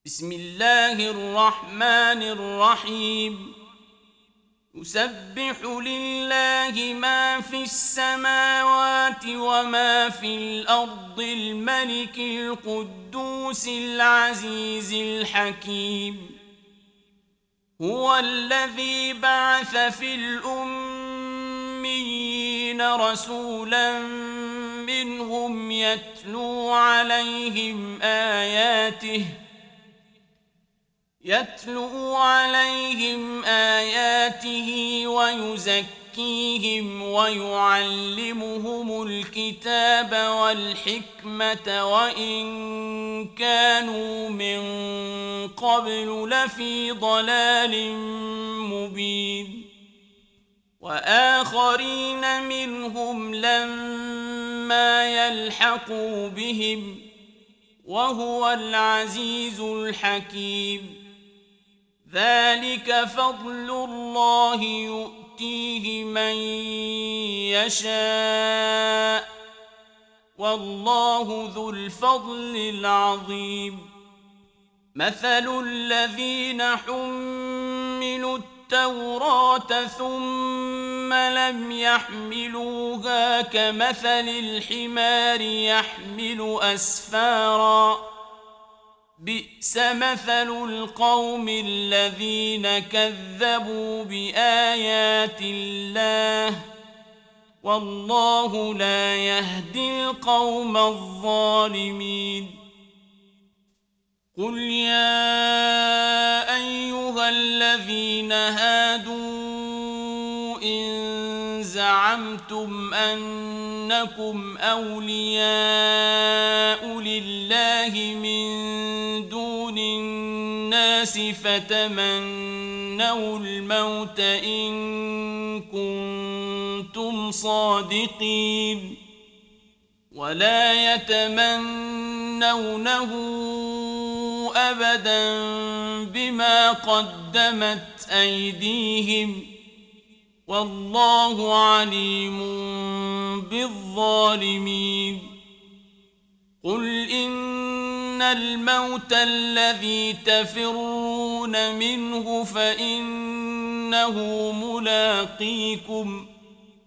بسم الله الرحمن الرحيم. يسبح لله ما في السماوات وما في الأرض الملك القدوس العزيز الحكيم. هو الذي بعث في الأميين رسولا منهم يتلو عليهم آياته ويزكيهم ويعلمهم الكتاب والحكمة وإن كانوا من قبل لفي ضلال مبين. وآخرين منهم لما يلحقوا بهم وهو العزيز الحكيم. ذلك فضل الله يؤتيه من يشاء والله ذو الفضل العظيم. مثل الذين حملوا التوراة ثم لم يحملوها كمثل الحمار يحمل أسفارا بئس مثل القوم الذين كذبوا بآيات الله والله لا يهدي القوم الظالمين. قل يا أيها الذين هادوا إن زعمتم أنكم أولياء لله من دون الناس فتمنوا الموت إن كنتم صادقين ولا يتمنونه أبدا بما قدمت أيديهم والله عليم بالظالمين. قل إن الموت الذي تفرون منه فإنه ملاقيكم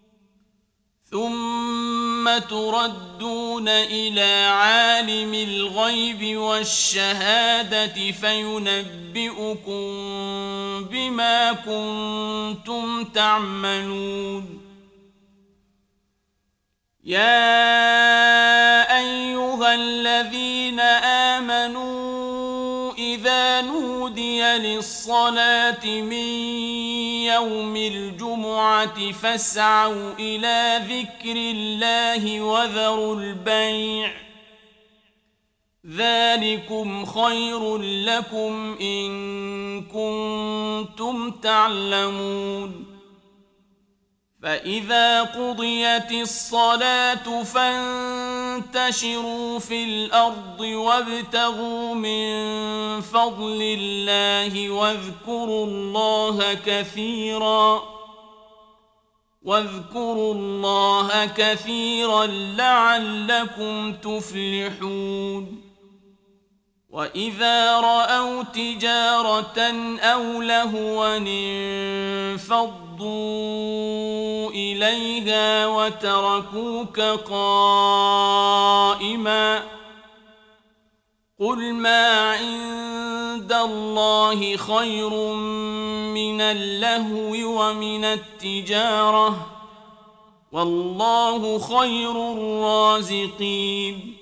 ثم تردون إلى عالم الغيب والشهادة فينبئكم بما كنتم تعملون. يا أيها الذين آمنوا إذا نودي للصلاة من يوم الجمعة فاسعوا إلى ذكر الله وذروا البيع ذلكم خير لكم إن كنتم تعلمون. فإذا قضيت الصلاة فانتشروا في الأرض وابتغوا من فضل الله واذكروا الله كثيرا لعلكم تفلحون. وإذا رأوا تجارة أو لهوا انفضوا إليها وتركوك قائما قل ما عند الله خير من اللهو ومن التجارة والله خير الرازقين.